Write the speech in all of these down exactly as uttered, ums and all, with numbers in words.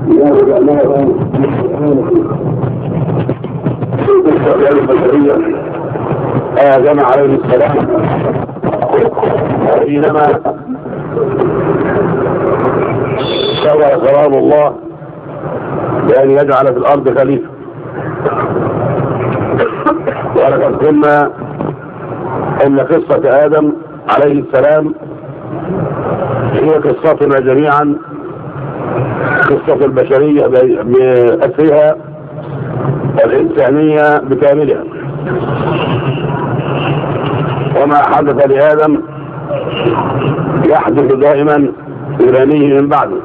آدم عليه السلام حينما شرع كلام الله بأن يجعل في الأرض خليفة. ولقد قلنا إن قصة آدم عليه السلام هي قصتنا جميعا، قصة البشرية بأسرها الإنسانية بكاملها. وما حدث لآدم يحدث دائما لبنيه من بعده.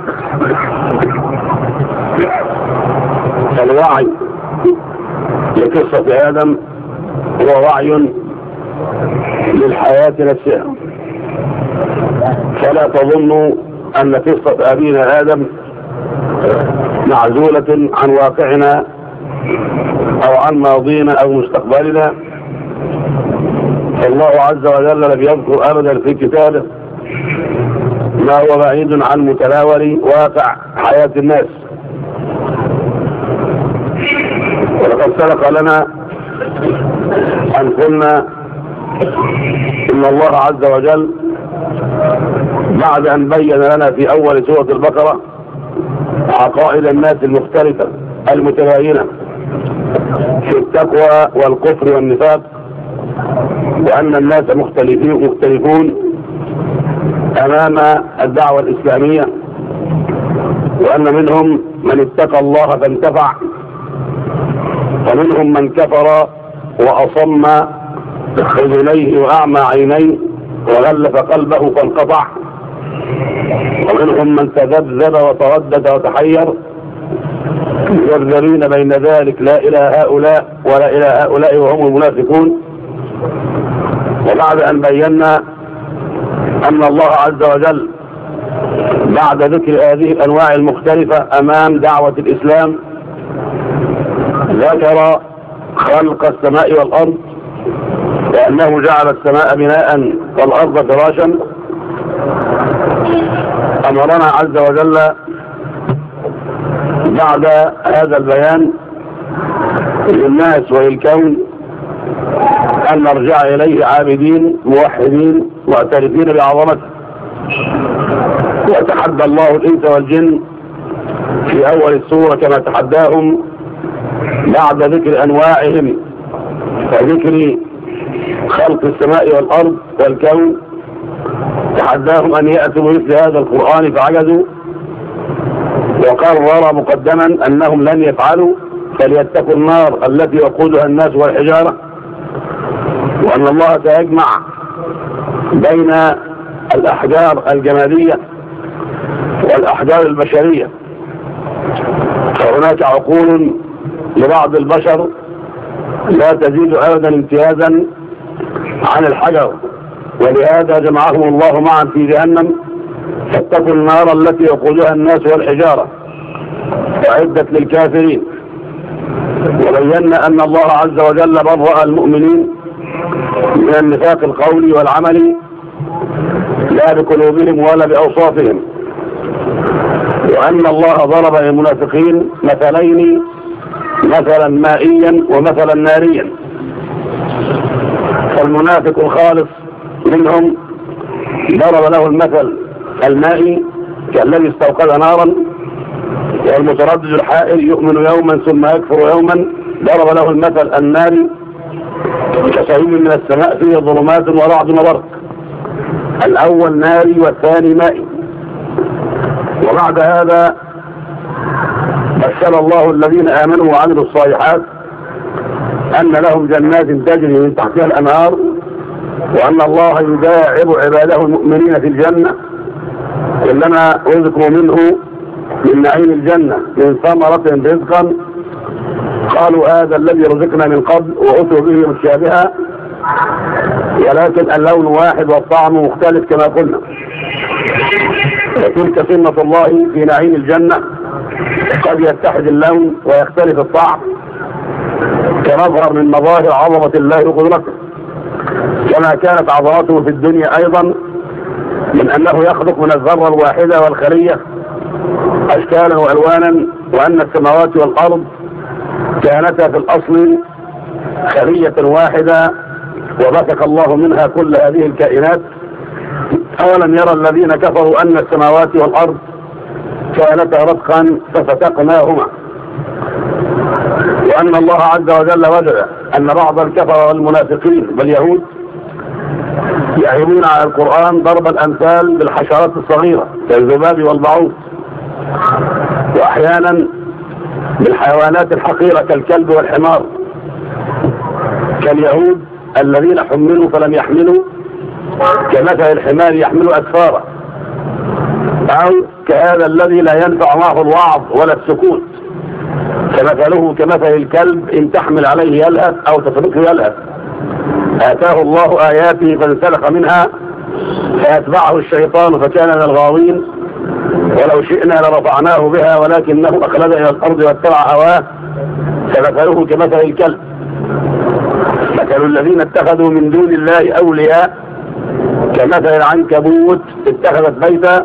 فالوعي لقصة آدم هو وعي للحياة نفسها. فلا تظنوا أن قصة أبينا آدم معزولة عن واقعنا أو عن ماضينا أو مستقبلنا. الله عز وجل لم يذكر أبدا في كتابه ما هو بعيد عن متناول واقع حياة الناس. ولقد سبق لنا أن قلنا إن الله عز وجل بعد أن بين لنا في أول سورة البقرة عقائد الناس المختلفة المتباينة في التقوى والكفر والنفاق، وأن الناس مختلفين مختلفون أمام الدعوة الإسلامية، وأن منهم من اتقى الله فانتفع، ومنهم من كفر وأصم أذنيه وأعمى عينيه وغلف قلبه فانقطع، ومنهم من تذبذب وتردد وتحير يذبذبين بين ذلك لا إلى هؤلاء ولا إلى هؤلاء وهم المنافقون. وبعد أن بينا أن الله عز وجل بعد ذكر هذه الأنواع المختلفة أمام دعوة الإسلام ذكر خلق السماء والأرض، وأنه جعل السماء بناء والأرض فراشا. أمرنا عز وجل بعد هذا البيان للناس وللكون أن نرجع إليه عابدين موحدين معترفين بعظمته. وتحدى الله الإنس والجن في أول السورة كما تحداهم بعد ذكر أنواعهم وذكر خلق السماء والأرض والكون، تحداهم أن يأتوا مثل هذا القرآن فعجزوا، وقرر مقدما أنهم لن يفعلوا فليتقوا النار التي وقودها الناس والحجارة، وأن الله سيجمع بين الأحجار الجمادية والأحجار البشرية. فهناك عقول لبعض البشر لا تزيد أبدا امتيازا عن الحجر، ولهذا جمعهم الله معا في جهنم فاتقوا النار التي وقودها الناس والحجارة وعدت للكافرين. وبينا أن الله عز وجل برأ المؤمنين من النفاق القولي والعملي لا بقلوبهم ولا بأوصافهم، وأن الله ضرب للمنافقين مثلين، مثلا مائيا ومثلا ناريا. فالمنافق الخالص منهم ضرب له المثل المائي كالذي استوقد نارا، والمتردد الحائر يؤمن يوما ثم يكفر يوما ضرب له المثل الناري كصيب من السماء فيه ظلمات ورعد وبرق. الأول ناري والثاني مائي. وبعد هذا بشر الله الذين آمنوا وعملوا الصالحات أن لهم جنات تجري من تحتها الأنهار، وأن الله يداعب عباده المؤمنين في الجنة كلما رزقوا منه من نعيم الجنة من ثمرة رزقا قالوا هذا الذي رزقنا من قبل وأتوا به متشابها، ولكن اللون واحد والطعم مختلف كما قلنا. وتلك سنة الله في نعيم الجنة، قد يتحد اللون ويختلف الطعم كمظهر من مظاهر عظمة الله وقدرته، كما كانت عظمته في الدنيا أيضا من أنه يخلق من الذرة الواحدة والخلية أشكالا وألوانا، وأن السماوات والأرض كانتا في الأصل خلية واحدة وبثق الله منها كل هذه الكائنات. أولم يرى الذين كفروا أن السماوات والأرض كانتا رتقا ففتقناهما، وأن الله عز وجل وجد أن بعض الكفر والمنافقين واليهود يعيبون على القرآن ضرب الأمثال بالحشرات الصغيرة كالذباب والبعوض، وأحيانا بالحيوانات الحقيرة كالكلب والحمار، كاليهود الذين حملوا فلم يحملوا كمثل الحمار يحمل أسفارا، أو كهذا الذي لا ينفع معه الوعظ ولا السكوت كمثله كمثل الكلب إن تحمل عليه يلهث أو تتركه يلهث. آتاه الله آياته فانسلخ منها فأتبعه الشيطان فكان من الغاوين، ولو شئنا لرفعناه بها ولكنه أخلد إلى الأرض واتبع هواه فمثله كمثل الكلب. مثل الذين اتخذوا من دون الله أولياء كمثل العنكبوت اتخذت بيتا.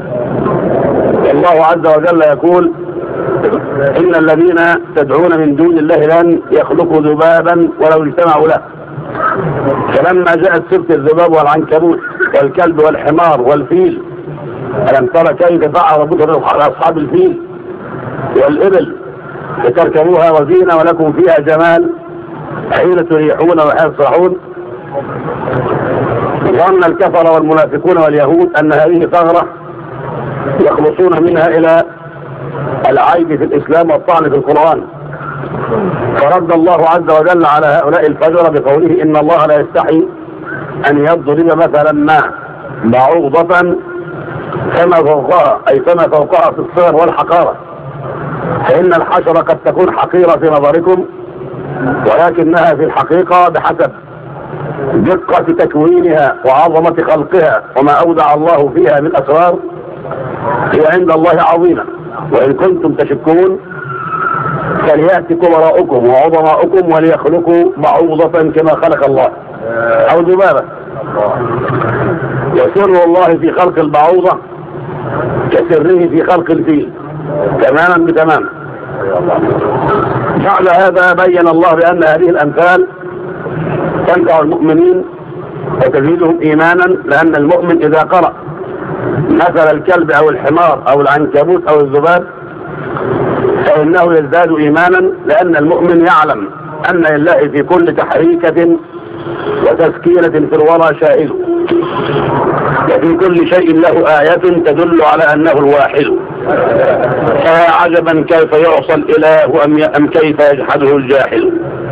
الله عز وجل يقول إن الذين تدعون من دون الله لن يخلقوا ذبابا ولو اجتمعوا له. فلما جاءت سيرة الذباب والعنكبوت والكلب والحمار والفيل، ألم ترى كيف فعل ربك بأصحاب الفيل والإبل لتركبوها وزينة ولكم فيها جمال حين تريحون وحين تصرحون. ظن الكفر والمنافقون واليهود أن هذه ثغرة يخلصون منها إلى العيب في الإسلام والطعن في القرآن، فرد الله عز وجل على هؤلاء الفجر بقوله إن الله لا يستحي أن يضرب مثلا ما بعوضة فما فوقها، أي فما فوقها في الصغر والحقارة، فإن الحشرة قد تكون حقيرة في نظركم ولكنها في الحقيقة بحسب دقة تكوينها وعظمة خلقها وما أودع الله فيها من أسرار هي عند الله عظيمة. وإن كنتم تشكون فليأتي كبراؤكم وعظماؤكم وليخلقوا بعوضة كما خلق الله أو ذبابة. وسر الله في خلق البعوضة كسره في خلق الفيل تماما بتمام. بعد هذا بين الله بأن هذه الأمثال تنفع المؤمنين وتزيدهم إيمانا، لأن المؤمن إذا قرأ مثل الكلب أو الحمار أو العنكبوت أو الذباب فإنه يزداد إيمانا، لأن المؤمن يعلم أن لله في كل تحريكة وتسكينة في الورى شائل، وفي كل شيء له آية تدل على أنه الواحد. فيا عجبا كيف يعصى الإله أم كيف يجحده الجاحل.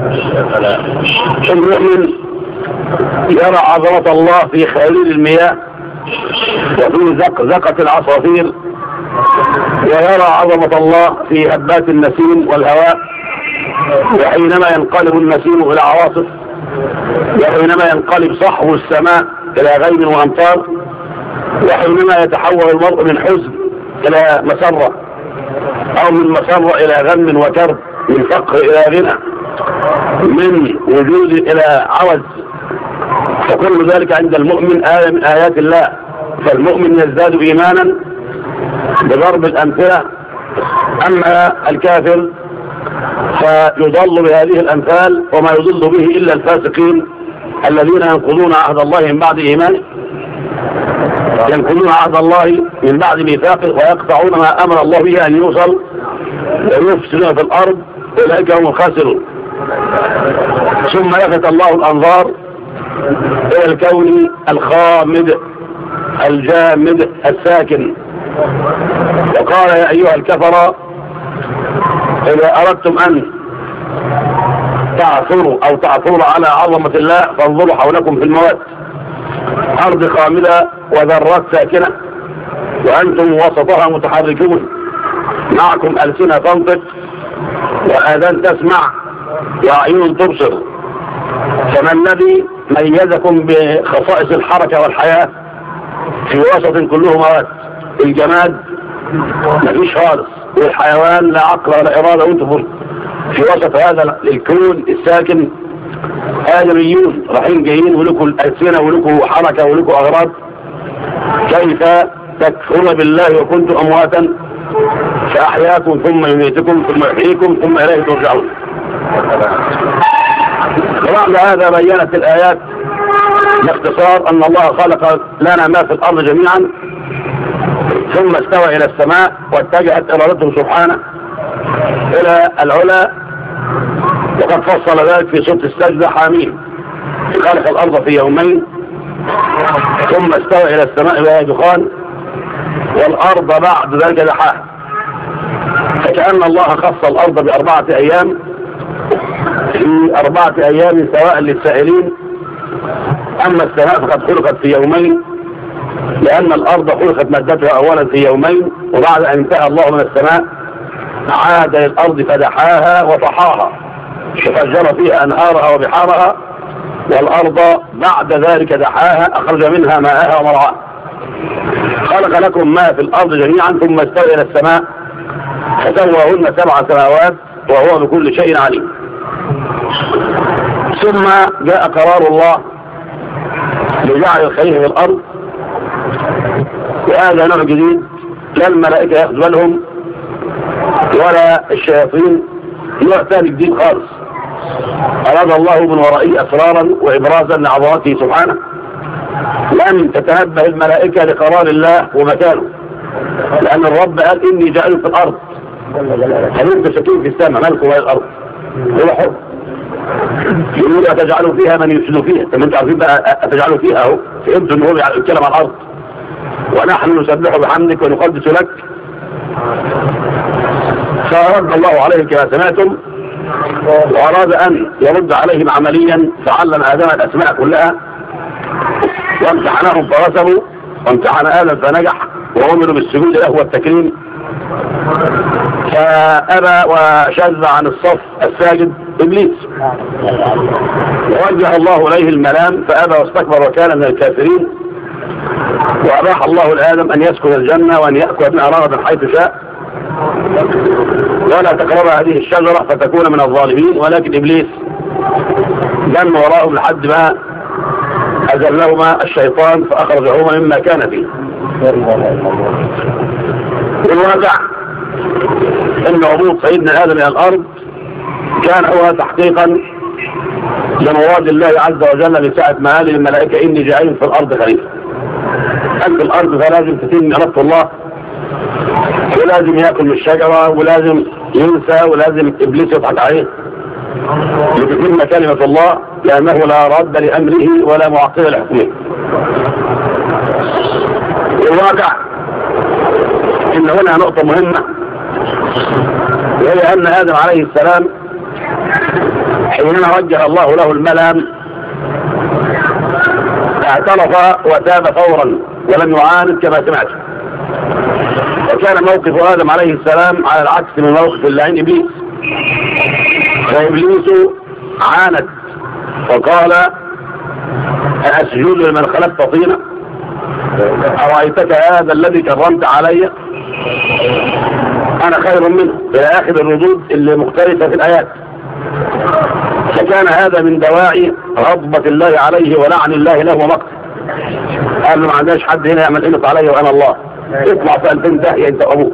المؤمن يرى عظمة الله في خليل المياه وفي زقزقة العصافير، ويرى عظمة الله في هبات النسيم والهواء، وحينما ينقلب النسيم إلى عواصف، وحينما ينقلب صحو السماء إلى غيم وأمطار، وحينما يتحول المرء من حزن إلى مسرة أو من مسرة إلى غم وكرب، من فقر إلى غنى، من وجود إلى عوز، فكل ذلك عند المؤمن آية من آيات الله. فالمؤمن يزداد إيمانا بضرب الأمثلة. أما الكافر فيضل بهذه الأمثال، وما يضل به إلا الفاسقين الذين ينقضون عهد الله من بعد إيمانه، ينقضون عهد الله من بعد ميثاقه ويقطعون ما أمر الله به أن يوصل ويفسدون في الأرض، أولئك هم الخاسرون. ثم لفت الله الأنظار إلى الكون الخامد الجامد الساكن، وقال يا أيها الكفر إذا أردتم أن تعثروا أو تعثروا على عظمة الله فانظروا حولكم في المواد، أرض خامدة وذرات ساكنة وأنتم وسطها متحركون، معكم ألسنة تنطق وآذان تسمع وأعين تبصر. فما الذي ميزكم بخصائص الحركة والحياة في وسط كله مواد؟ الجماد مفيش خالص، والحيوان لا عقل ولا إرادة وانتم في وسط هذا الكون الساكن آدميون رايحين جايين ولكم الألسنة ولكم حركة ولكم أغراض. كيف تكفرون بالله وكنتم أمواتا فأحياكم ثم يميتكم ثم يحييكم ثم إليه ترجعون. وبعد هذا بينت الآيات باختصار أن الله خلق لنا ما في الأرض جميعا ثم استوى إلى السماء واتجهت إرادته سبحانه إلى العلا، وقد فصل ذلك في سورة السجدة حامين. خلق الأرض في يومين ثم استوى إلى السماء وهي دخان والأرض بعد ذلك دحاها، فكأن الله خص الأرض بأربعة أيام في أربعة أيام سواء للسائلين. أما السماء فقد خلقت في يومين لأن الأرض خلقت مادتها أولا في يومين، وبعد أن انتهى الله من السماء عاد للأرض فدحاها وطحاها وفجر فيها أنهارها وبحارها، والأرض بعد ذلك دحاها أخرج منها ماءها ومرعاها. خلق لكم ما في الأرض جميعا ثم استوى إلى السماء فسواهن سبع سماوات وهو بكل شيء عليم. ثم جاء قرار الله لجعل الخليفة في الأرض، وهذا نوع جديد لا الملائكة ياخذ بالهم ولا الشياطين، نوع ثاني جديد خالص أراد الله من ورائه أسرارا وإبرازا لعظمته سبحانه. لم تتنبه الملائكة لقرار الله ومكانه، لأن الرب قال إني جعل في الأرض، هل أنت سكين في السماء ملك وهي الأرض هو حر، يقول أتجعلوا فيها من يفسد فيها. طب انتوا عارفين بقى أتجعلوا فيها أهو، فهمتوا إن هو بيتكلم عن الأرض ونحن نسبح بحمدك ونقدس لك. فرد الله عليهم كما سمعتم، وأراد أن يرد عليهم عمليا، فعلم آدم الأسماء كلها وامتحنهم فرسبوا، وامتحن آدم فنجح وأمروا بالسجود له والتكريم، فأبى وشذ عن الصف الساجد إبليس، ووجه الله إليه الملام فأبى واستكبر وكان من الكافرين، وأباح الله لآدم أن يسكن الجنة وأن يأكل منها رغدا حيث شاء، ولا تقرب هذه الشجرة فتكون من الظالمين. ولكن إبليس جن وراءهم لحد ما أزلهما الشيطان فأخرجهما مما كان فيه. والواقع أن هبوط سيدنا آدم إلى الأرض كان هو تحقيقا لمراد الله عز وجل من ساعة ما قال للملائكة إني جاعل في الأرض خليفة. قال في الأرض فلازم تتم إرادة الله، ولازم يأكل من الشجرة، ولازم ينسى، ولازم إبليس يضحك عليه لتتم كلمة الله، لأنه لا رد لأمره ولا معقب لحكمه. الواقع إن هنا نقطة مهمة، وهي أن آدم عليه السلام حينما وجه الله له الملام اعترف وتاب فورا ولم يعاند كما سمعت. وكان موقف آدم عليه السلام على العكس من موقف اللعين إبليس، فإبليس عاند وقال أسجد لمن خلقت طينا أرأيتك هذا الذي كرمت علي أنا خير منه، إلى آخر الردود اللي مختلفة في الآيات. فكان هذا من دواعي غضبة الله عليه ولعن الله له ومقته. قال ما عندناش حد هنا يعمل قيمة علي وأنا الله، اطلع في ألفين داهية أنت أبوك،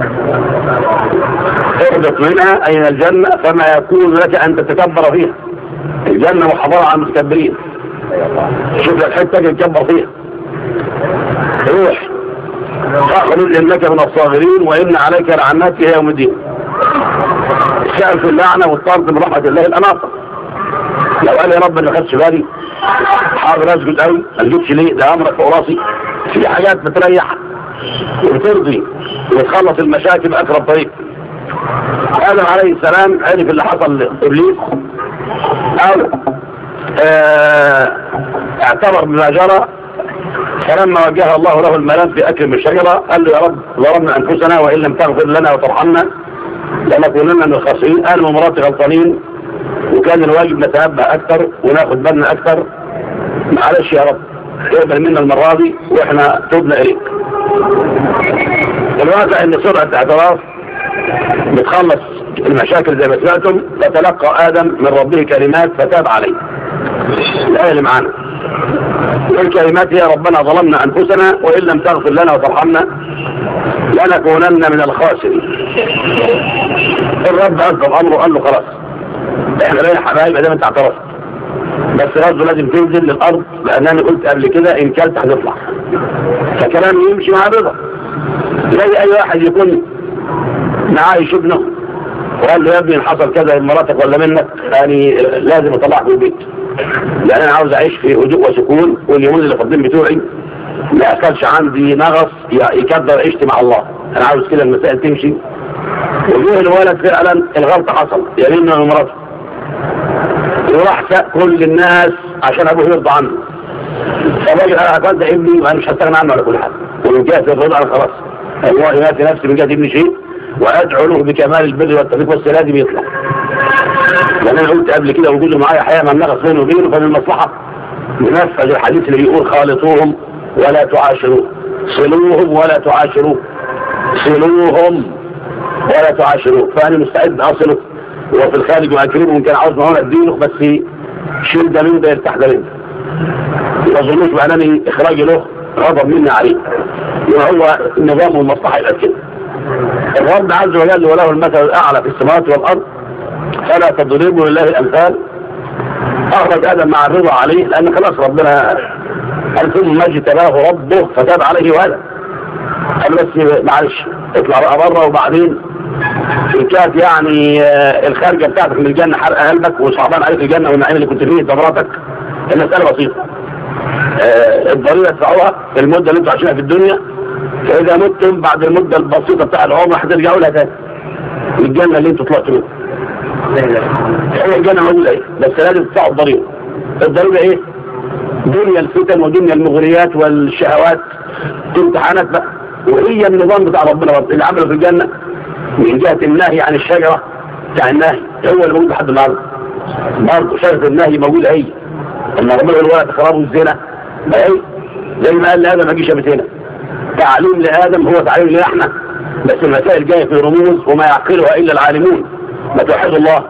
اهبط منها أين الجنة فما يكون لك أن تتكبر فيها. الجنة محضرة على المتكبرين، شوف الحتة تتكبر فيها، روح فاخرج إنك من الصاغرين وإن عليك لعنات في يوم الدين. السائل في اللعنة والطرد من رحمة الله الأناصر. لو قال يا رب ما خدش بالي حاضر اسجد قوي، ما تجيبش ليه؟ ده امرك فوق راسي. في حاجات بتريح وبترضي وتخلص المشاكل باقرب طريق. آدم عليه السلام عرف اللي حصل لابليس او اه اعتبر بما جرى، فلما وجه الله له الملام في اكل من الشجره قال له يا رب ظلمنا انفسنا وان لم تغفر لنا وترحمنا لنكونن من الخاسرين. انا ومراتي غلطانين وكان الواجب نتنبه اكثر وناخد بالنا اكثر، معلش يا رب اقبل منا المره دي واحنا تبنا اليك. الواقع ان سرعه اعتراف بتخلص المشاكل زي ما سمعتم. فتلقى ادم من ربه كلمات فتاب عليه. الايه اللي معانا الكلمات هي ربنا ظلمنا انفسنا وان لم تغفر لنا وترحمنا لنكونن من الخاسرين. الرب أصدر أمره قال له خلاص احنا لنا حبايب ادام انت اعترفت، بس برضه لازم تنزل للارض، لان انا قلت قبل كده ان كلت هتطلع. فكلام يمشي مع رضا، زي اي واحد يكون معايش ابنه وقال له يا ابني ان حصل كذا من مراتك ولا منك يعني لازم اطلعك من البيت، لان انا عاوز اعيش في هدوء وسكون، واليومين اللي فاضلين بتوعي ما يحصلش عندي نغص يكدر عيشتي مع الله. انا عاوز كده المسائل تمشي. وجوه الولد فعلا الغلطه حصل يمين من مراته، وراح ساق كل الناس عشان ابوه يرضى عنه. فالراجل انا هكذا ابني وانا مش هستغنى عنه على كل حال، ومن جهه الرضا انا خلاص الله ينافي نفسي من جهه ابني شيء، وادعو له بكمال البر والتوفيق، بس لازم يطلع. لان انا قلت قبل كده وجوده معايا حياه من نغص بينه وبينه، فمن المصلحه ننفذ الحديث اللي بيقول خالطوهم ولا تعاشروه، صلوهم ولا تعاشروه، صلوهم ولا تعاشروه. فانا مستعد اصله وفي الخارج واكرمه ان كان عاوز معونه اديله، بس شيل ده من ده يرتاح ده من ده. ما اظنوش بانني اخراجي له غضب مني عليه، وهو النظام والمصلحه يبقى كده. الرب عز وجل وله المثل الاعلى في السماوات والارض فلا تضربوا لله الامثال. اخرج ادم مع الرضا عليه لان خلاص ربنا قال ثم اجتباه ربه فتاب عليه وهدى. قال بس معلش اطلع بقى بره، وبعدين ان كانت يعني الخارجه بتاعتك من الجنه حرق قلبك وصعبان عليك الجنه والنعيم اللي كنت فيه دمراتك، المساله بسيطه. الضريبه تدفعوها في المده اللي انتوا عايشينها في الدنيا، فاذا متم بعد المده البسيطه بتاع العمر هترجعوا لها تاني الجنه اللي انتوا طلعتوا منها. هي الجنه موجوده ايه، بس لازم تدفعوا الضريبه. الضريبه ايه؟ دنيا الفتن ودنيا المغريات والشهوات، امتحانات بقى. وهي النظام بتاع ربنا اللي عمله في الجنه من جهه النهي عن الشجره بتاع النهي، هو اللي موجود لحد النهارده. برضه شجره النهي موجوده هي. لما ربنا يقول ولا تقربوا الزنا، اهي زي ما قال لادم ما تجيش هنا. تعليم لادم هو تعليم لنا احنا، بس المسائل جايه في رموز وما يعقلها الا العالمون. ما توحدوا الله.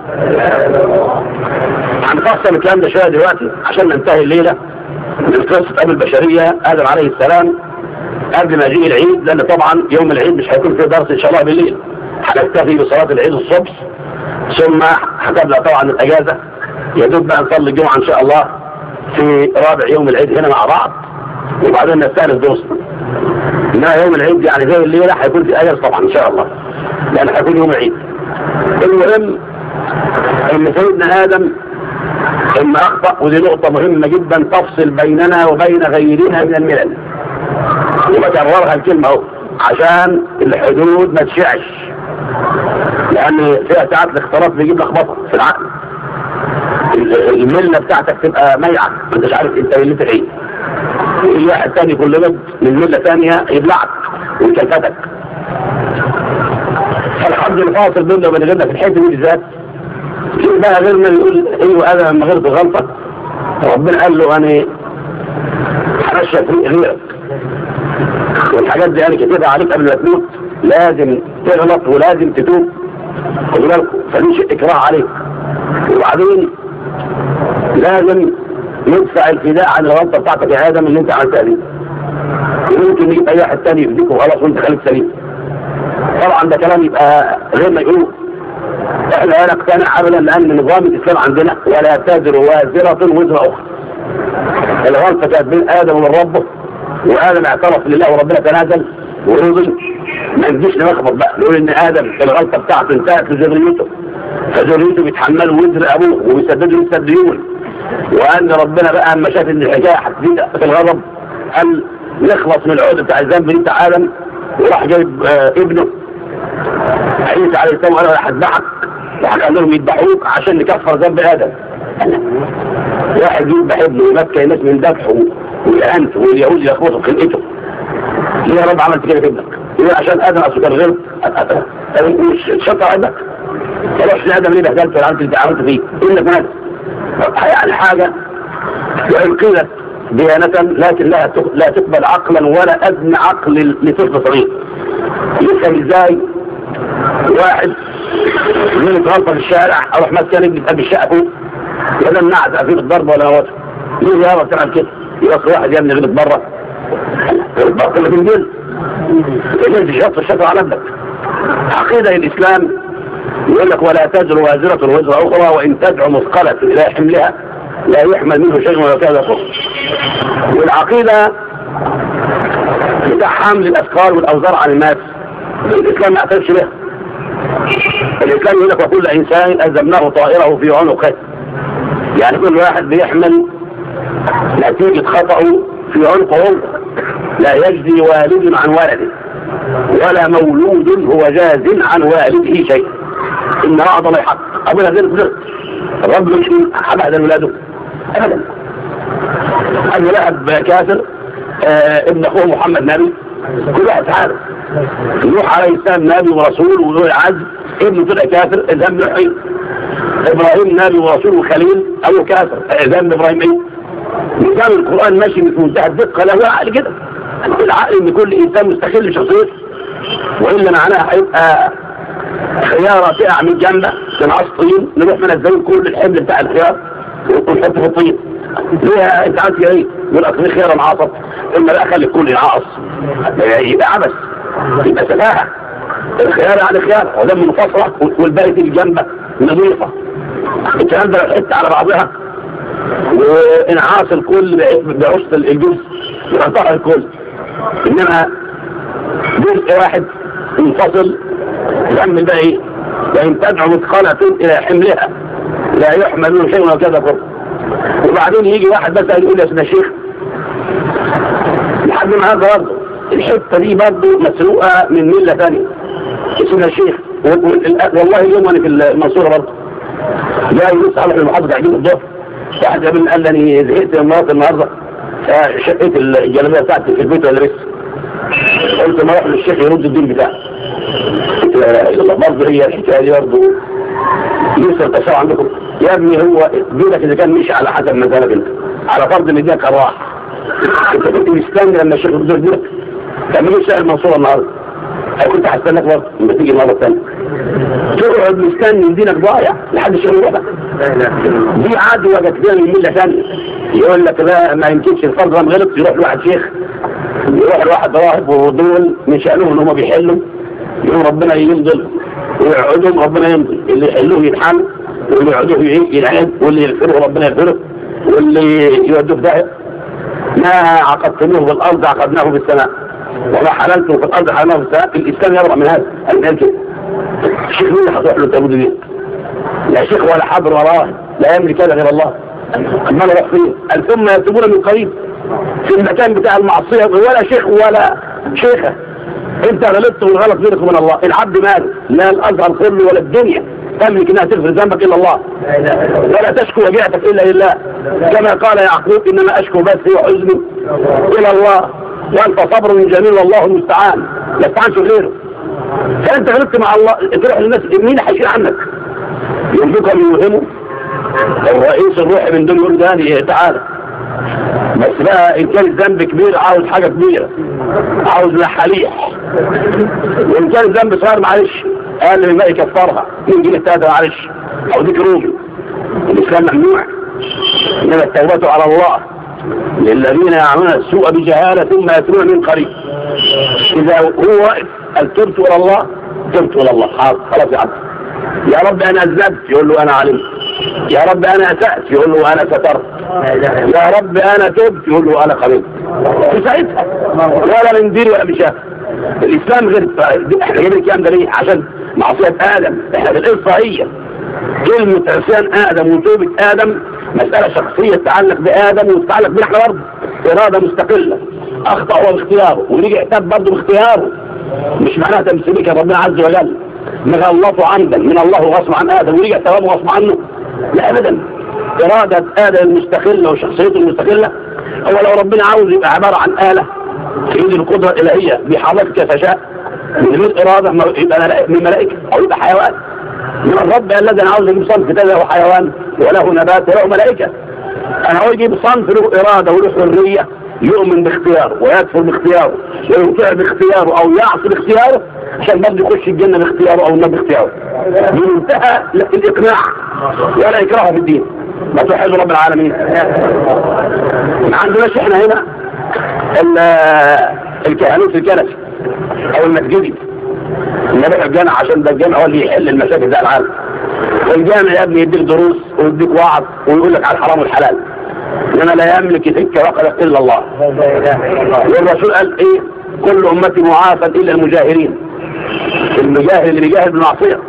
هنقسم الكلام ده شويه دلوقتي عشان ننتهي الليله من قصه ابو البشريه ادم عليه السلام قبل ما يجي العيد، لان طبعا يوم العيد مش هيكون فيه درس ان شاء الله بالليل، هنكتفي بصلاه العيد الصبح، ثم هتبدا طبعا الاجازه يا دوب بقى نصلي الجمعه ان شاء الله في رابع يوم العيد هنا مع بعض، وبعدين نستانس دروسنا. انما يوم العيد يعني زي الليله هيكون في اجازه طبعا ان شاء الله، لان هيكون يوم العيد. المهم ان سيدنا ادم ان اخطا، ودي نقطه مهمه جدا تفصل بيننا وبين غيرنا من الملل، وبكررها الكلمه اهو عشان الحدود ما تشعش، لان فيها ساعات الاختلاط بيجيب لخبطه في العقل. المله بتاعتك تبقى ميعه ما انتش عارف انت ملتك ايه، في واحد تاني كل بد من مله ثانيه يبلعك ويكلفتك. فالحد الفاصل بيننا وبين غيرنا في الحته دي بالذات. في بقى غيرنا يقول ايوه انا لما غلطت غلطه ربنا قال له انا هرشح غيرك، والحاجات دي انا كاتبها عليك قبل ما تموت، لازم تغلط ولازم تتوب. خدوا بالكم فليش اكراه عليك، وبعدين لازم ندفع الفداء عن الغلطه بتاعتك يا ادم اللي انت عملتها دي. وممكن يجيب اي واحد تاني يفديك وخلاص وانت خليك سليم. طبعا ده كلام يبقى غير ما يقولوا. احنا لا نقتنع ابدا لان نظام الاسلام عندنا ولا تزر وازره وزر اخرى. الغلطه كانت بين ادم ومن ربه، وادم اعترف لله وربنا تنازل ورضي. ما نجيش نلخبط بقى نقول ان ادم الغلطه بتاعته انتهت لذريته، فذريته بيتحملوا وزر ابوه وبيسددوا لسه الديون، وان ربنا بقى اما شاف ان الحكايه هتزيد في الغضب قال نخلص من العقد بتاع الذنب دي بتاع ادم، وراح جايب آه ابنه عيسى عليه السلام وقال له هذبحك، راح قال لهم يذبحوك عشان نكفر ذنب ادم. واحد يذبح ابنه ويمكن الناس من ذبحه ويأنفه واليهود يخبطوا في خلقته. ليه يا رب عملت كده في ابنك؟ يقول عشان ادم اصله كان غلط. مش شطر ابنك. خلاص لادم ليه بهدلت ولا عملت اللي عملت فيه؟ انك ندم. يعني حاجه وان قيلت ديانه لكن لا لا تقبل عقلا ولا ادنى عقل لطفل صغير. يفهم ازاي واحد غلط غلطه في الشارع اروح ماسكه ابني في الشقه فوق ولا نعزق فيه الضرب ولا نوته. ليه يا رب تعمل كده؟ يبقى واحد يا ابني غلط بره الضغط اللي في الجلد إذا الشط الشط على ابنك. عقيدة الإسلام يقول لك ولا تزر وازرة وزر أخرى وإن تدعو مثقلة إلى حملها لا يحمل منه شيء ولا كذا كفر. والعقيدة بتاع حمل الأفكار والأوزار على الناس الإسلام ما اعترفش بها. الإسلام يقول لك وكل إنسان ألزمناه طائره في عنقه، يعني كل واحد بيحمل نتيجة خطأه في عنقه، لا يجزي والد عن ولده ولا مولود هو جاز عن والده شيء، إن وعد الله حق. أبونا غير غير الرب مش حد أحد ولاده أبدا. أبو لهب كافر، آه ابن أخوه محمد نبي، كل واحد عارف. نوح عليه السلام نبي ورسول وذو العزم، ابنه طلع كافر، ذنب نوح. إبراهيم نبي ورسول وخليل، أبوه كافر، ذنب إبراهيم إيه؟ نظام القرآن ماشي في منتهى الدقة، له عقل كده. العقل إن كل إنسان مستقل بشخصيته، وإلا معناها هيبقى خيارة تقع من جنبه تنعص طين، نروح منزلين كل الحمل بتاع الخيار ونحطه في الطين. ليه انت عارف ايه؟ يقول لك في خيار انعصت، قلنا لا خلي الكل ينعص، يبقى عبث، يبقى سفاهة. الخيار يعني خيار وده منفصلة والباقي تيجي جنبه نظيفة. الكلام ده حتة على بعضها وانعاص الكل بعشت الجزء ينطلع الكل، انما جزء واحد منفصل يعمل بقى ايه؟ وإن تدعو مثقلة إلى حملها لا يحمل منه شيء ولا كذا كفر. وبعدين يجي واحد بس يقول يا سيدنا الشيخ لحد ما هذا برضه الحتة دي برضه مسروقة من ملة ثانية. يا سيدنا الشيخ والله اليوم أنا في المنصورة برضه لا يوسع على المحافظة عجيب الضوء، واحد قبل قال لي زهقت من النهارده النهارده شقيت الجلابية بتاعتي في البيت ولا لسه؟ قلت ما اروح للشيخ يرد الدين بتاعي. لا اله الا الله. برضه هي الحكايه دي برضه لسه التشاؤم عندكم يا ابني. هو دينك اذا كان مشي على حسب مزاجك انت، على فرض ان دينك راح، انت كنت مستني لما الشيخ يرد دينك تعملوا شهر المنصوره النهارده، انا كنت هستناك برضه لما تيجي المره الثانيه تقعد مستني دينك ضايع لحد الشهر يروح. دي عدوى جت لنا من مله ثانيه، يقول لك لا ما يمكنش الفرد لما غلط يروح لواحد شيخ، يروح لواحد راهب، ودول من شأنهم ان هم بيحلوا، يقول ربنا يمضل ويقعدهم ربنا يمضي، اللي يحلوه يتحل واللي يقعدوه ينعاد واللي يغفره ربنا يغفره واللي يودوه في داهيه. ما عقدتموه في الارض عقدناه في السماء وما حللته في الارض حللناه في السماء. الاسلام يبرأ من هذا الملك. الشيخ مين هتروح له تابوت دين؟ لا شيخ ولا حبر ولا راهب، لا يملك هذا غير الله. اما انا اروح فين؟ ثم يكتبون من قريب في المكان بتاع المعصيه ولا شيخ ولا شيخه. انت غلطت والغلط بينك وبين الله. العبد مال لا الازهر كله ولا الدنيا تملك انها تغفر ذنبك الا الله، ولا تشكو وجعتك الا لله، كما قال يعقوب انما اشكو بثي وحزني الى الله وانت صبر جميل والله المستعان، ما تستعنش غيره. فانت غلطت مع الله تروح للناس مين هيشيل عنك؟ ينفقك يوهمه الرئيس الروحي من دول يقول ده تعالى بس بقى ان كان الذنب كبير عاوز حاجة كبيرة، عاوز لحاليح. وان كان الذنب صغير معلش اقل من ما يكفرها من جنيه تلاتة معلش او ديك روبي. الاسلام ممنوع، انما التوبة على الله للذين يعملون السوء بجهالة ثم يتوبون من قريب. اذا هو واقف قال تبت الى الله تبت الى الله خلاص يا عبد. يا رب انا اذنبت يقول له انا علمت، يا رب انا اسأت يقول له انا سترت، يا رب انا تبت يقول له انا قبلت. في ساعتها ولا من دين ولا مشاف. الاسلام غير. احنا جايبين الكلام ده ليه؟ عشان معصية ادم. احنا في القصة هي كلمة عصيان ادم وتوبة ادم مسألة شخصية تتعلق بادم وتتعلق بنا احنا برضه. ارادة مستقلة، اخطأ هو باختياره ورجع تاب برضه باختياره، مش معناها تمثيلك ربنا عز وجل مغلطه عمدا من الله غصب عن ادم ورجع توابه غصب عنه. لا ابدا، ارادة ادم المستقلة وشخصيته المستقلة. هو لو ربنا عاوز يبقى عبارة عن آلة في ايد القدرة الالهية بيحرك كيف شاء من غير ارادة يبقى من ملائكة او يبقى حيوان. من الرب الذي انا عاوز اجيب صنف كده له حيوان وله نبات وله ملائكة. انا عاوز اجيب صنف له ارادة وله حرية يؤمن باختياره ويكفر باختياره ويطيع باختياره او يعصي باختياره عشان برضه يخش الجنة باختياره او النار باختياره. بمنتهى الاقناع ولا يكرهه في الدين. ما توحد رب العالمين. ما عندناش احنا هنا الكهنوت الكنسي او المسجدي. انما الجامع عشان ده الجامع هو اللي يحل المشاكل ده العالم. والجامع يا ابني يديك دروس ويديك وعظ ويقول لك على الحرام والحلال، انما لا يملك فك وقلق الا الله. والرسول قال ايه؟ كل امتي معافى الا المجاهرين. المجاهر اللي بيجاهر بالمعصيه.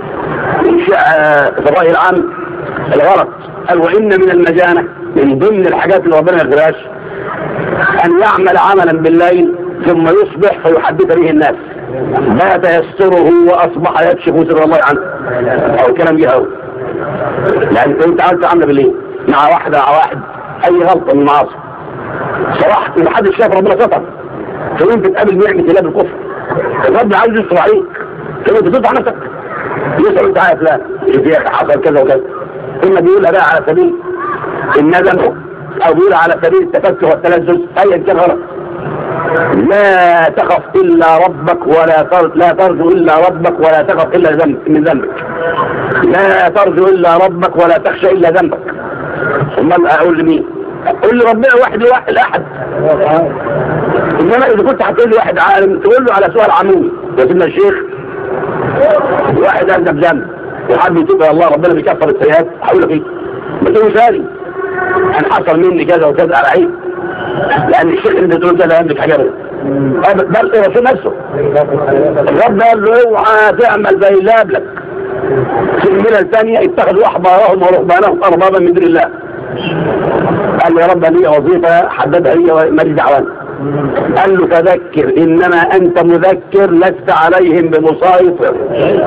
في الراي العام الغلط قال وان من المجانه من ضمن الحاجات اللي ربنا ما يغفرهاش ان يعمل عملا بالليل ثم يصبح فيحدث به الناس بات يستره واصبح يكشف سر الله عنه. او الكلام جه قوي. يعني انت عايز تعمل بالليل مع واحده مع واحد اي غلطه من المعاصي صراحه محدش شاف ربنا ستر، فانت تقابل نعمه الله بالكفر. الرب عايز يستر عليك، فانت تطلع نفسك يسأل انت يا فلان يا اخي حصل كذا وكذا، ثم بيقولها بقى على سبيل الندم او بيقولها على سبيل التفكر والتلذذ ايا كان غلط. لا تخف الا ربك ولا ترجو لا ترجو الا ربك ولا تخف الا ذنب من ذنبك. لا ترجو الا ربك ولا تخشى الا ذنبك. ثم اقول لمين؟ اقول لربنا واحد لواحد الاحد. انما اذا كنت هتقول لي واحد عالم تقول له على سؤال عمومي يا سيدنا الشيخ واحد اذنب ذنب وحد يتوب الى الله ربنا بيكفر السيئات، هقول لك ايه؟ ما تقولش ثاني ان حصل مني كذا وكذا على عيب، لان الشيخ اللي انت تقول ده لا يملك حاجه ابدا. بل الرسول نفسه الرب قال له اوعى تعمل زي اللي قبلك. في المله الثانيه اتخذوا احبارهم ورهبانهم اربابا من دون الله. قال له يا رب لي وظيفه حددها هي ماليش دعوه. قال له فذكر انما انت مذكر لست عليهم بمسيطر.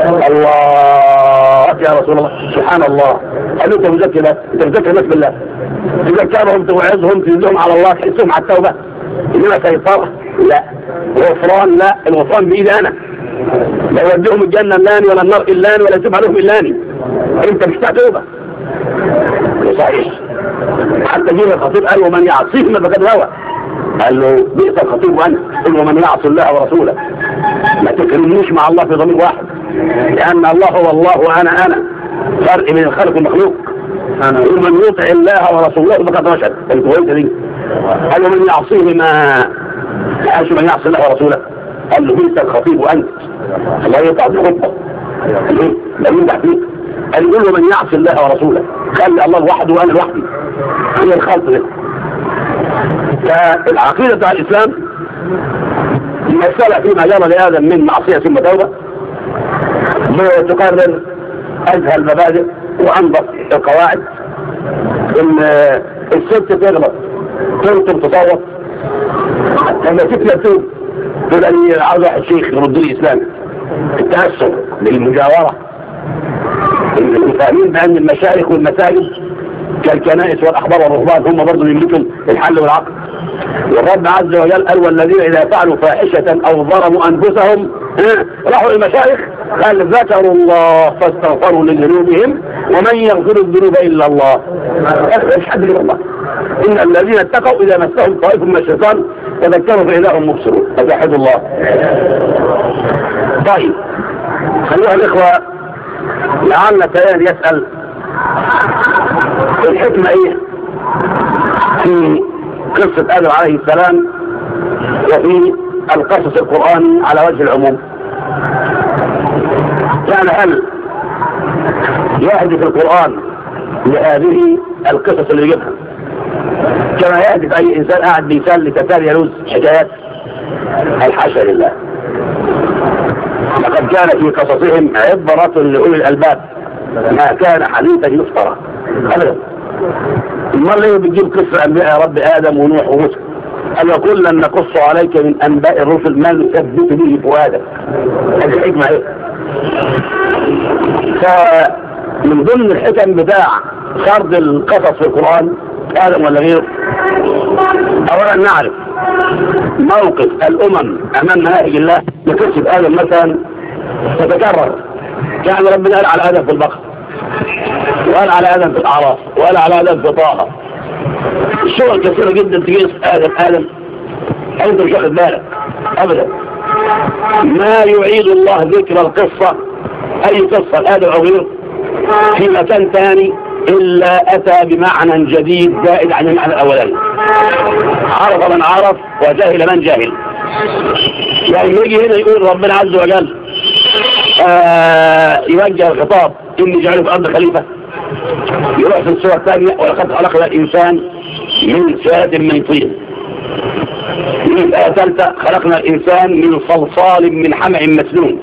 الله يا رسول الله سبحان الله. قال له انت مذكر بس، انت مذكر بس بالله، تذكرهم توعظهم تدلهم على الله تحسهم على التوبه. انما سيطره لا، غفران لا، الغفران بايدي انا. لا يوديهم الجنه اللاني ولا النار اللاني ولا يتوب عليهم اللاني. انت مش بتاع توبه. صحيح. حتى جيب الخطيب قال ومن يعصيه ما فقد غوى. قال له بئس الخطيب وانا، قل ومن يعصي الله ورسوله. ما تكرمنيش مع الله في ضمير واحد، لان الله هو الله وانا انا. فرق بين الخالق والمخلوق. ومن يطع الله ورسوله فقد رشد. انت قلت دي. قال ومن يعصيه ما قالش من يعصي الله ورسوله. قال له بئس الخطيب وانت. الله يطع بحبه. لا يمدح فيك. قال له من يعصي الله ورسوله خلي الله لوحده وانا لوحدي. هي الخلط ده. فالعقيدة بتاع الإسلام المسألة فيما جرى لآدم من معصية ثم توبة تقرر أزهى المبادئ وأنظف القواعد. إن الست تغلط ترتب تصوت لما تكلم توب تقول أني عاوز واحد شيخ يرد لي إسلامي. التأثر بالمجاورة فاهمين بأن المشايخ والمساجد كالكنائس والأحبار والرهبان هم برضو يملكوا الحل والعقل. والرب عز وجل قال والذين إذا فعلوا فاحشة أو ظلموا أنفسهم راحوا المشايخ قال ذكروا الله فاستغفروا لذنوبهم ومن يغفر الذنوب إلا الله. مش حد إلا الله. إن الذين اتقوا إذا مسهم طائف من الشيطان تذكروا فإذا هم مبصرون. فتوحدوا الله. طيب أيها الإخوة لعل كيان يسأل الحكمة ايه في قصة آدم عليه السلام وفي القصص القرآني على وجه العموم؟ يعني هل يهدف القرآن لهذه القصص اللي يجيبها كما يهدف اي انسان قاعد بيسال لتتالي يلوز حكايات؟ الحاشا لله. لقد كان في قصصهم عبرة لأولي الألباب ما كان حديثا يفترى ابدا. امال ليه بتجيب قصه انبياء يا رب ادم ونوح وموسى؟ قال وكلا نقص عليك من انباء الرسل ما نثبت به فؤادك. هذه الحكمه ايه؟ فمن ضمن الحكم بتاع سرد القصص في القران ادم ولا غيره، اولا نعرف موقف الامم امام مناهج الله. لقصه ادم مثلا تتكرر، كان ربنا قال على ادم في البقره وقال على ادم في الاعراف وقال على ادم في طه. الصور كثيره جدا تجي ادم ادم انت مش واخد بالك ابدا. ما يعيد الله ذكر القصه اي قصه ادم او غيره في مكان ثاني الا اتى بمعنى جديد زائد عن المعنى الاولاني. عرف من عرف وجهل من جهل. يعني يجي هنا يقول ربنا عز وجل آه يوجه الخطاب إني جعله في الأرض خليفة، يروح في السورة الثانية ولقد خلقنا الإنسان من سلالة من طين. في الآية الثالثة خلقنا الإنسان من صلصال من حمأ مسنون.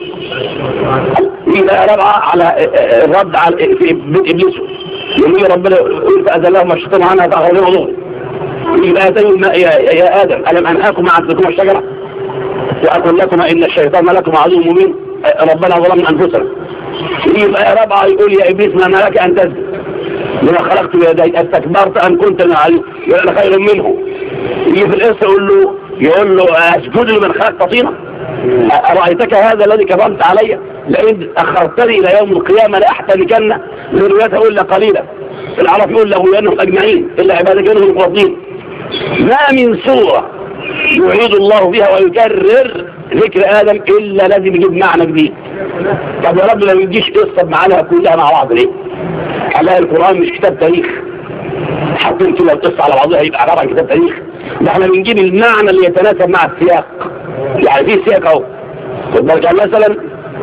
في الآية رابعة على الرد على في بيت إبليس يقول ربنا يقول فأذلهم الشيطان عنها فأخرجوا ضوء. في الآية الثانية يا, يا آدم ألم أنهاكم عن تلكم الشجرة وأقول لكم إن الشيطان لكم عدو مبين ربنا ظلمنا أنفسنا. في الآية رابعة يقول يا إبليس ما لك أن تسجد لما خلقت بيدي استكبرت أم كنت من العلي يقول خير منه. يجي في الإنس يقول له يقول له أسجد لمن خلقت طينا أرأيتك هذا الذي كرمت علي لئن أخرتني إلى يوم القيامة لأحتركن ذريته إلا قليلا. العرب يقول له أنهم أجمعين إلا عبادك منهم المخلصين. ما من سورة يعيد الله بها ويكرر ذكر آدم إلا لازم يجيب معنى جديد. طب يا رب لو يجيش قصة معانا كلها مع بعض ليه؟ على القرآن مش كتاب تاريخ حاطين كده القصة على بعضها يبقى عبارة عن كتاب تاريخ. ده احنا بنجيب المعنى اللي يتناسب مع السياق. يعني في سياق اهو خد بالك مثلا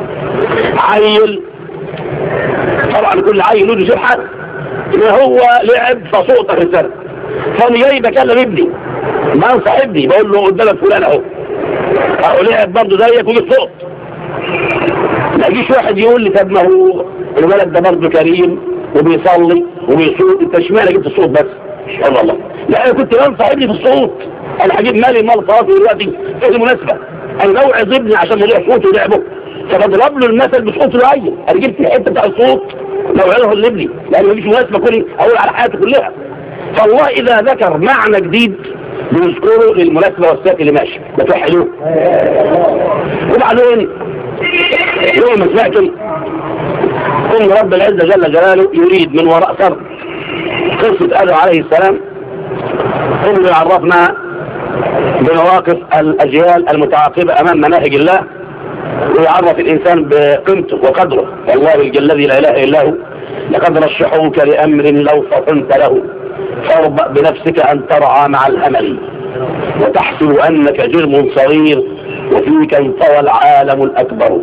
عيل طبعا كل عيل له جزء حاجة هو لعب فصوت الرسالة فانا جاي بكلم ابني ما صاحبني بقول له قدامك فلان اهو اهو لعب برضه زيك وجيب صوت. ما يجيش واحد يقول لي طب ما هو الولد ده برضه كريم وبيصلي وبيصوت انت اشمعنى جبت الصوت بس؟ الله الله لا انا كنت بنصح ابني في الصوت انا هجيب مالي مال صلاتي دلوقتي ايه المناسبه؟ انا بوعظ ابني عشان موضوع صوته ولعبه فبضرب له المثل بصوته العين انا جبت الحته بتاع الصوت بوعظه لابني لان مفيش مناسبه كل اقول على حياته كلها. فالله اذا ذكر معنى جديد بيذكره للمناسبه والسياق اللي ماشي بتوحدوه. وبعدين يوم ما سمعتم ان رب العزه جل جلاله يريد من وراء سرد قصه ادم عليه السلام انه يعرفنا بمواقف الاجيال المتعاقبه امام مناهج الله ويعرف الانسان بقيمته وقدره. والله الذي لا اله الا هو لقد رشحوك لامر لو فطنت له فاربأ بنفسك ان ترعى مع الامل وتحسب انك جرم صغير وفيك انطوى العالم الاكبر.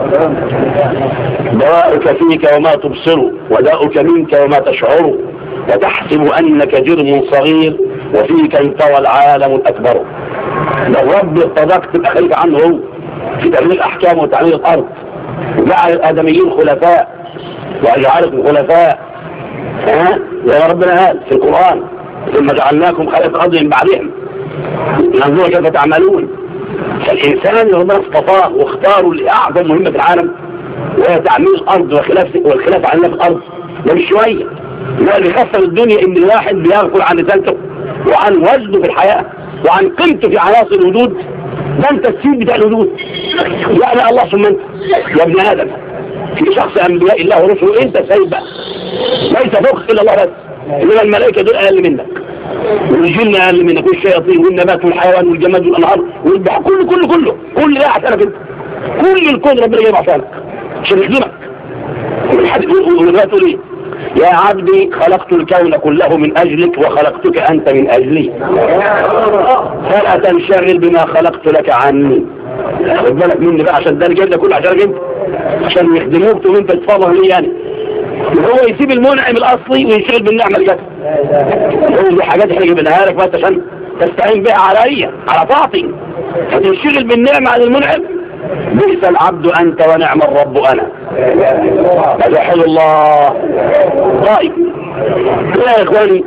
دواؤك فيك وما تبصر وداؤك منك وما تشعر وتحسب انك جرم صغير وفيك انطوى العالم الاكبر. لو رب ارتضاك تبقى خليفه عنه هو في تبليغ الاحكام وتعمير الارض وجعل الادميين خلفاء وجعلكم خلفاء ها يا ربنا قال في القران ثم جعلناكم خلائف الارض من بعدهم ننظر كيف تعملون. فالانسان اللي ربنا اصطفاه واختاره لاعظم مهمه في العالم وهي تعمير الارض وخلافه والخلافه على في الارض ده مش شويه. هو اللي خسر الدنيا ان الواحد بيغفل عن رسالته وعن وزنه في الحياه وعن قيمته في عناصر الوجود. ده انت السيد بتاع الوجود يعني الله ثم انت يا ابن ادم في شخص انبياء الله ورسله انت سيد بقى ليس فوق الا الله بس. انما الملائكه دول اقل منك والجن اقل منك والشياطين والنبات والحيوان والجماد والانهار والبحر كله كله كله كل ده عشانك انت. كل الكون ربنا جايبه عشانك عشان يخدمك. ودلوقتي تقول ايه يا عبدي خلقت الكون كله من اجلك وخلقتك انت من اجلي فلا تنشغل بما خلقت لك عني. خد بالك مني بقى عشان ده الجايب ده كله عشانك انت عشان يخدموك تقوم انت تتفرغ ليه يعني. هو يسيب المنعم الاصلي وينشغل بالنعمه اللي جت. هو دي حاجات احنا جبناها لك بس عشان تستعين بها عليا على طاعتي فتنشغل بالنعمه عن المنعم. بئس العبد انت ونعم الرب انا أجحل الله. طيب يا اخواني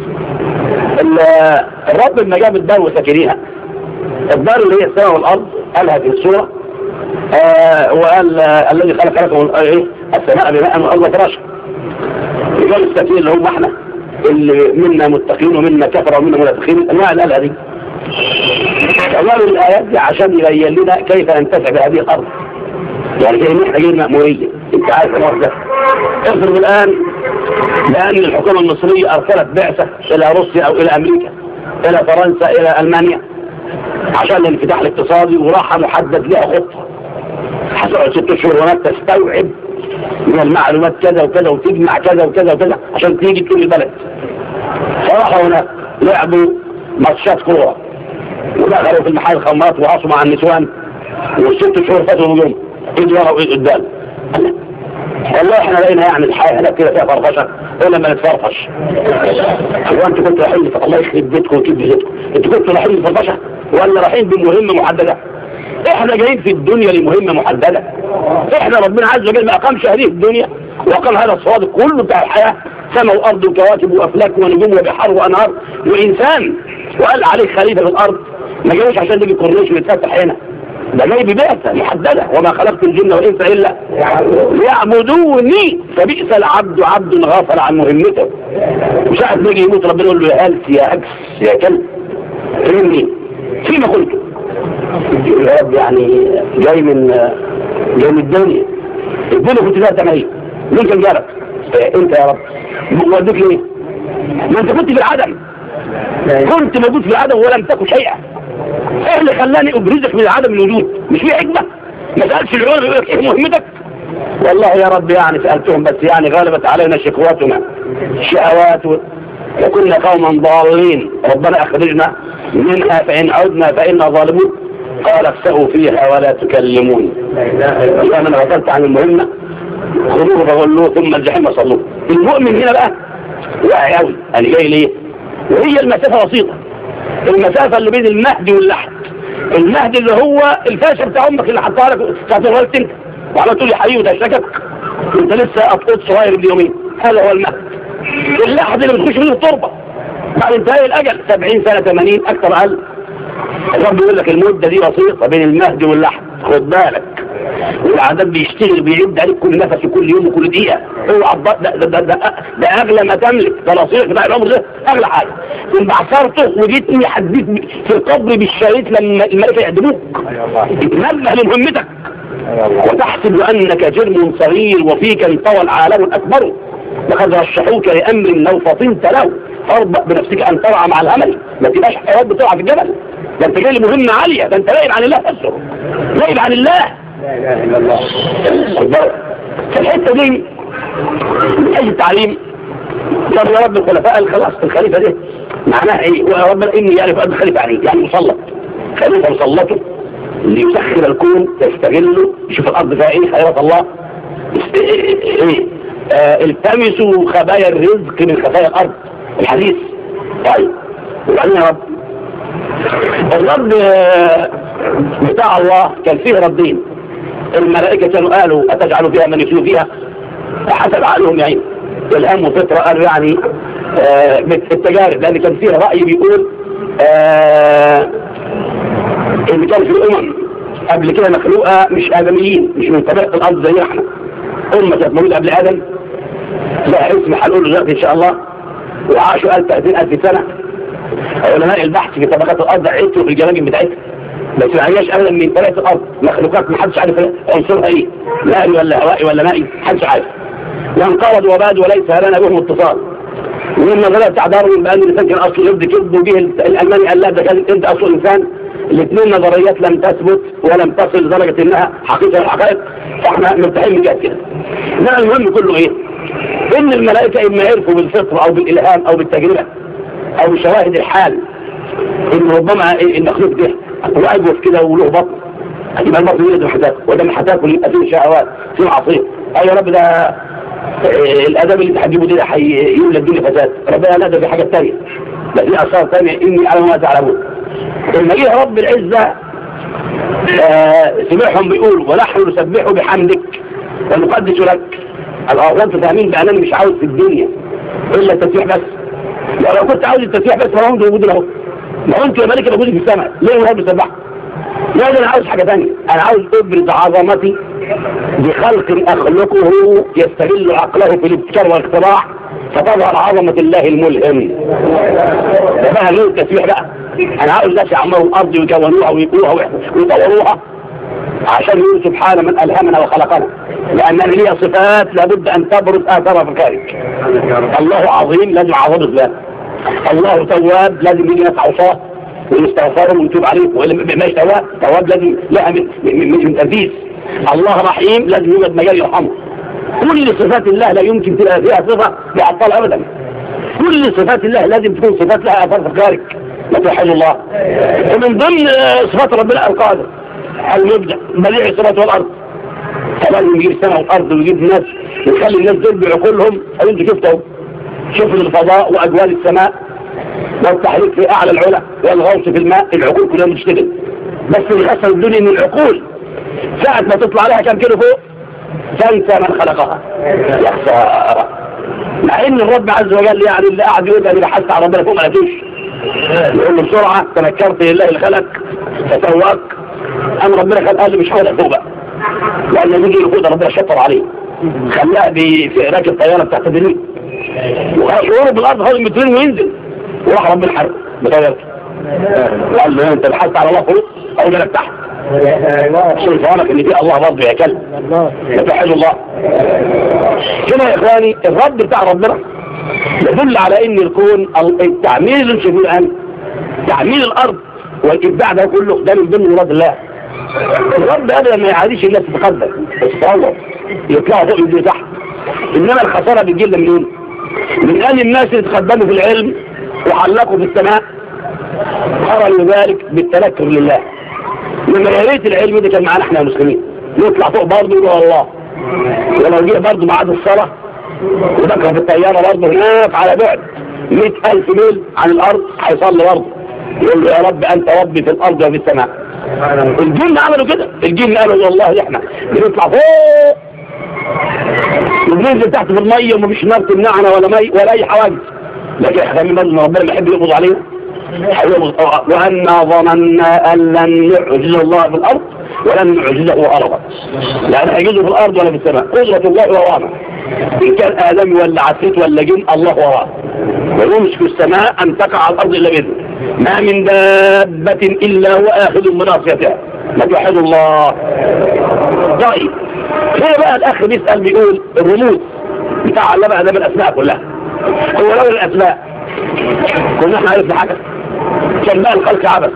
الرب لما جاب الدار وساكنيها الدار اللي هي السماء والارض قالها في السوره آه وقال آه الذي خلق لكم ايه السماء بماء والارض فراشا. رجال الساكنين اللي هم احنا اللي منا متقين ومنا كفر ومنا منافقين انواع الآلة دي. قالوا الآيات دي عشان يبين لنا كيف ننتفع بهذه الأرض يعني كأن احنا غير مأمورية. انت عارف الوقت ده افرض الآن لأن الحكومة المصرية أرسلت بعثة إلى روسيا أو إلى أمريكا إلى فرنسا إلى ألمانيا عشان الانفتاح الاقتصادي وراحة محدد لها خطة حصلت ست شهور هناك تستوعب من المعلومات كذا وكذا وتجمع كذا وكذا وكذا عشان تيجي تكون البلد. فراحوا هناك لعبوا ماتشات كورة ودخلوا في المحل الخمرات وعصوا مع النسوان، والست شهور فاتوا اليوم ايد ورا وايد قدام. والله احنا لقينا يعني الحياه هناك كده فيها فرفشه الا لما نتفرفش. هو انتوا كنتوا رايحين الله يخرب بيتكم ويكب بيتكم، انتوا كنتوا رايحين للفرفشه ولا رايحين بمهمه محدده؟ احنا جايين في الدنيا لمهمه محدده. احنا ربنا عز وجل ما اقامش هذه الدنيا وقال هذا الصواب كله بتاع الحياه، سماء وارض وكواكب وافلاك ونجوم وبحار وانهار وانسان، وقال عليه خليفه في الارض. ما جاوش عشان نيجي كورنيش ونتفتح هنا، ده جاي ببعثه محدده، وما خلقت الجن والانس الا يعبدوني فبئس العبد عبد غافل عن مهمته. مش عارف نيجي يموت ربنا يقول له يا هلس يا اكس يا كلب فهمني فيما قلت يا رب، يعني جاي من جاي من الدنيا الدنيا كنت فيها تعمل ايه؟ مين كان جارك؟ انت يا رب. وديك ليه؟ ما انت كنت في العدم، كنت موجود في العدم ولم تكن شيئا. ايه اللي خلاني ابرزك من العدم الوجود؟ مش في حكمه؟ ما سالش العلماء يقول لك ايه مهمتك؟ والله يا رب يعني سالتهم بس يعني غلبت علينا شكواتنا الشهوات وكنا قوما ضالين، ربنا اخرجنا منها فان عدنا فانا ظالمون. قال اخسئوا فيها ولا تكلمون. اذا من غفلت عن المهمه خذوه فغلوه ثم الجحيم صلوه. المؤمن هنا بقى واعي قوي انا جاي ليه؟ وهي المسافه بسيطه، المسافه اللي بين المهدي واللحد. المهدي اللي هو الفاشة بتاع امك اللي حطها لك بتاعت الولد انت، وعمال تقول لي حبيبي ده شكك انت لسه اطفال صغير اليومين، هذا هو المهدي. اللحد اللي بتخش منه التربه بعد انتهاء الاجل سبعين سنه ثمانين اكثر اقل. الرب يقول لك المده دي بسيطه بين المهدي واللحد، خد بالك. والعذاب بيشتغل بيعد عليك كل نفس وكل يوم وكل دقيقه. اوعى ده, ده, ده, ده, ده اغلى ما تملك، ده نصيحه بتاع العمر ده اغلى حاجه. انبعثرته وجيتني حديت في القبر بالشريط لما الملائكه يعدموك. اتنبه لمهمتك وتحسب انك جرم صغير وفيك انطوى العالم الاكبر، لقد رشحوك لامر لو فطنت له فاربأ بنفسك ان ترعى مع الامل. ما تبقاش حيوان بترعى في الجبل، ده انت جاي لمهمه عاليه، ده انت غايب عن الله فسر غايب عن الله. لا اله الا الله. في الحته دي من اي التعليم قال يا رب الخلفاء خلاص الخليفه دي معناها ايه؟ ويا رب اني يعني فؤاد الخليفه عليه يعني مسلط، خليفه مسلطه اللي يسخر الكون يستغله يشوف الارض فيها ايه خيرات الله. ايه آه التمسوا خبايا الرزق من خفايا الارض الحديث. طيب وبعدين يا رب الرب بتاع الله كان فيه ردين. الملائكة كانوا قالوا أتجعلوا فيها من يفسد فيها حسب عقلهم يعني الهام وفطرة، قالوا يعني آه التجارب، لأن كان فيها رأي بيقول آه اللي كان في الأمم قبل كده مخلوقة مش آدميين، مش من طبيعة الأرض زي احنا. أمة كانت موجودة قبل آدم لها اسم هنقوله دلوقتي إن شاء الله، وعاشوا ألف ثلاثين ألف سنة. علماء البحث في طبقات الأرض عيتوا في الجماجم بتاعتها، بس ما هياش ابدا من ثلاث الارض مخلوقات محدش عارف عنصرها ايه، مائي ولا هوائي ولا مائي محدش عارف. وانقرضوا وبادوا وليس لنا بهم اتصال. والنظريه بتاع داروين بان الانسان كان اصله يبدو كذب، وبه الالماني قال لا ده كان انت اصله انسان. الاثنين نظريات لم تثبت ولم تصل لدرجه انها حقيقه الحقائق، فاحنا مرتاحين من جهه كده. انما المهم كله ايه؟ ان الملائكه اما يعرفوا بالفطره او بالالهام او بالتجربه او بشواهد الحال ان ربما المخلوق ده واقف كده وله بطن، يبقى البطن يولد محتاج ولما هتاكل يبقى فيه شهوات فيه عصير. ايوه يا رب ده الادب اللي تحجبه ده هيولد الدنيا فساد. ربنا لا ده في حاجه ثانيه، ده في اثار ثانيه اني اعلم ما تعلمون. لما جه رب العزه آه سمعهم بيقول ونحن نسبح بحمدك ونقدس لك. الارض انتوا فاهمين بانني مش عاوز في الدنيا الا التسبيح بس. لو كنت عاوز التسبيح بس فهو انتوا موجودين اهو، ما انتوا يا ملك موجودين في السماء، ليه الرب بيسبحكم؟ لا ده انا عاوز حاجه ثانيه، انا عاوز ابرز عظمتي بخلق اخلقه يستغل عقله في الابتكار والاختراع فتظهر عظمه الله الملهم. ده بقى غير التسبيح بقى، انا عاوز ناس يعمروا الارض ويكونوها ويبقوها ويطوروها عشان يقول سبحان من الهمنا وخلقنا، لان لي صفات لابد ان تبرز اثرها في الخارج. الله عظيم لازم عظمه الله، الله تواب لازم يجي ناس عصاه ويستغفرهم ويتوب عليهم، والا ما يتواب تواب لازم لها من من, من تنفيذ. الله رحيم لازم يوجد مجال يرحمه. كل صفات الله لا يمكن تبقى فيها صفه معطله ابدا، كل صفات الله لازم تكون صفات لها اثار في الخارج. ما توحد الله. ومن ضمن صفات ربنا القادر المبدع بديع السماوات والارض، طبعا يجيب السماء والارض ويجيب الناس ويخلي الناس دول بعقولهم. انتوا شفتوا شوفوا الفضاء واجوال السماء والتحريك في اعلى العلا والغوص في الماء، العقول كلها بتشتغل. بس اللي خسر الدنيا ان العقول ساعة ما تطلع عليها كم كيلو فوق تنسى من خلقها. يا خسارة. مع ان الرب عز وجل يعني اللي قاعد يقول انا بحثت على ربنا فوق ما لقيتوش، يقول له بسرعه تنكرت لله اللي خلق فسواك. ام ربنا قال لي مش هقدر فوق بقى، لان يجي له فوق ربنا شطر عليه خلاه راكب طياره بتاعت الدنيا ويقرب بالارض هذا مترين وينزل، وراح ربنا حرق بطيارته. قال له انت بحثت على الله فوق او جالك تحت؟ شوف فهمك ان في الله برضه يا كلب. يتوحد الله. هنا يا اخواني الرد بتاع ربنا يدل على ان الكون التعمير اللي انتم شايفينه الان، تعمير الارض والابداع ده كله ده من ضمن مراد الله. الرب ابدا ما يعاديش الناس تتقدم وتتطور يطلعوا فوق ينزلوا تحت، انما الخساره بتجي لنا منين؟ من ان الناس اللي تقدموا في العلم وعلقوا في السماء قرروا ذلك بالتنكر لله. لما يا ريت العلم ده كان معانا احنا المسلمين نطلع فوق برضه يقول الله، ولو جه برضه ميعاد الصلاه وذكر في الطياره برضه هناك على بعد مئة ألف ميل عن الارض هيصلي برضه يقول له يا رب انت ربي في الارض وفي السماء. الجن عملوا كده، الجن قالوا والله احنا بنطلع فوق وبننزل تحت في الميه ومفيش نار تمنعنا ولا مي ولا اي حواجز، لكن احنا من برضه ربنا بيحب يقبض علينا. وأنا ظننا أن لن نعجز الله في الأرض ولن نعجزه أرضا، لأن هيجزه في الأرض ولا في السماء. قدرة الله ورانا، إن كان آدم ولا عفريت ولا جن الله وراه، ويمسك السماء أن تقع على الأرض إلا بإذنه، ما من دابة إلا هو آخذ بناصيتها. ما توحد الله. طيب هنا بقى الأخ بيسأل بيقول الرموز بتاع الله بقى ده بالأسماء كلها. هو لو الأسماء كنا احنا عرفنا حاجة كان بقى الخلق عبث،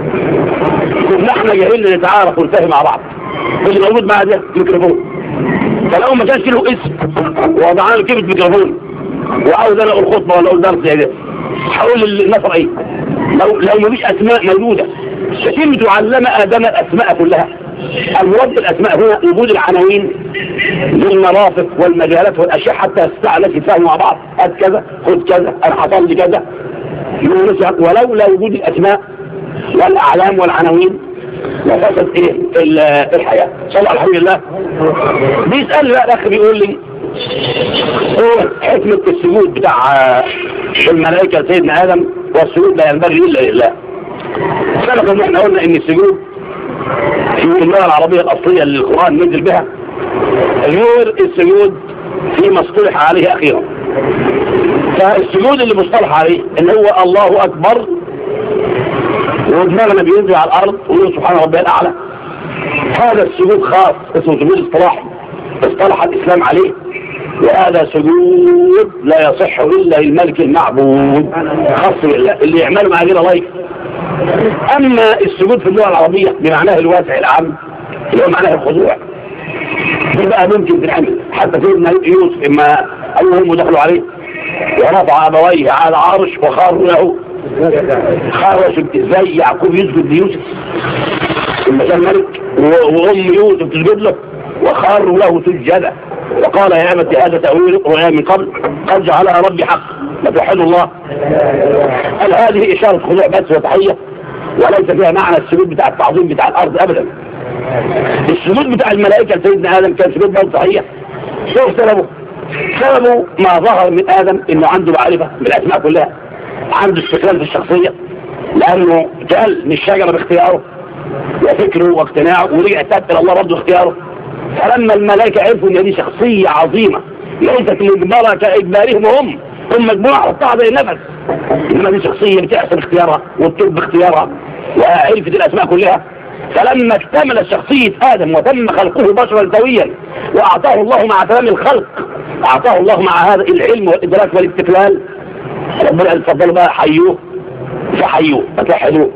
كنا احنا جاهلين نتعارف ونتفاهم مع بعض. اللي موجود معاه ده ميكروفون، فلو ما كانش له اسم ووضعنا له كلمة ميكروفون وعاوز انا اقول خطبة ولا اقول درس زي ده هقول للنصر ايه؟ لو لو مفيش اسماء موجودة فكلمة علم ادم الاسماء كلها. المراد بالاسماء هنا وجود العناوين للمرافق والمجالات والاشياء حتى يستطيع الناس يتفاهموا مع بعض. هات كذا خد كذا انا حصل لي كذا. ولولا وجود الاسماء والاعلام والعناوين لفسد ايه الحياه. صلى على الحمد لله. بيسال بقى الاخ بيقول لي هو حكمه السجود بتاع الملائكه لسيدنا ادم والسجود لا ينبغي الا لله. سبق ان احنا قلنا ان السجود في اللغه العربيه الاصليه اللي القران نزل بها غير السجود فيما اصطلح عليه اخيرا. فالسجود اللي مصطلح عليه ان هو الله اكبر ودماغنا بينزل على الارض ويقول سبحان ربي الاعلى، هذا السجود خاص اسمه سجود اصطلاحي اصطلح الاسلام عليه، وهذا سجود لا يصح الا للملك المعبود خاص بالله اللي يعمله مع غير الله. اما السجود في اللغه العربيه بمعناه الواسع العام اللي هو معناه الخضوع يبقى ممكن تتعمل. حتى سيدنا يوسف اما اولهم دخلوا عليه ورفع ابويه على عرش وخاروا له خاروا. ازاي يعقوب يسجد ليوسف لما كان ملك وام يوسف تسجد له وخاروا له سجدا وقال يا ابت هذا تاويل رؤيا من قبل قد جعلها ربي حق. لا توحد الله. هل هذه اشاره خضوع بس وتحيه وليس فيها معنى السجود بتاع التعظيم بتاع الارض ابدا. السجود بتاع الملائكه لسيدنا ادم كان سجود برضه صحيح. شوف سببه سببه ما ظهر من ادم انه عنده معرفه بالاسماء كلها، عنده استقلال في الشخصيه لانه جعل من الشجره باختياره وفكره واقتناعه ورجع تاب الى الله برضه اختياره. فلما الملائكه عرفوا ان دي شخصيه عظيمه ليست مجبره كاجبارهم هم هم مجموعه على الطاعه زي النفس، انما دي شخصيه بتحسن اختيارها وتطب باختيارها وعرفت الاسماء كلها. فلما اكتملت شخصيه ادم وتم خلقه بشرا سويا واعطاه الله مع تمام الخلق اعطاه الله مع هذا العلم والادراك والاستقلال، ربنا اتفضلوا بقى حيوه فحيوه فتوحدوه.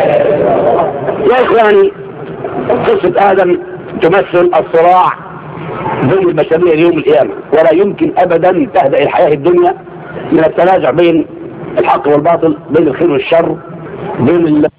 يا اخواني قصه ادم تمثل الصراع بين البشريه ليوم القيامه، ولا يمكن ابدا تهدأ الحياه الدنيا من التنازع بين الحق والباطل، بين الخير والشر، بين الله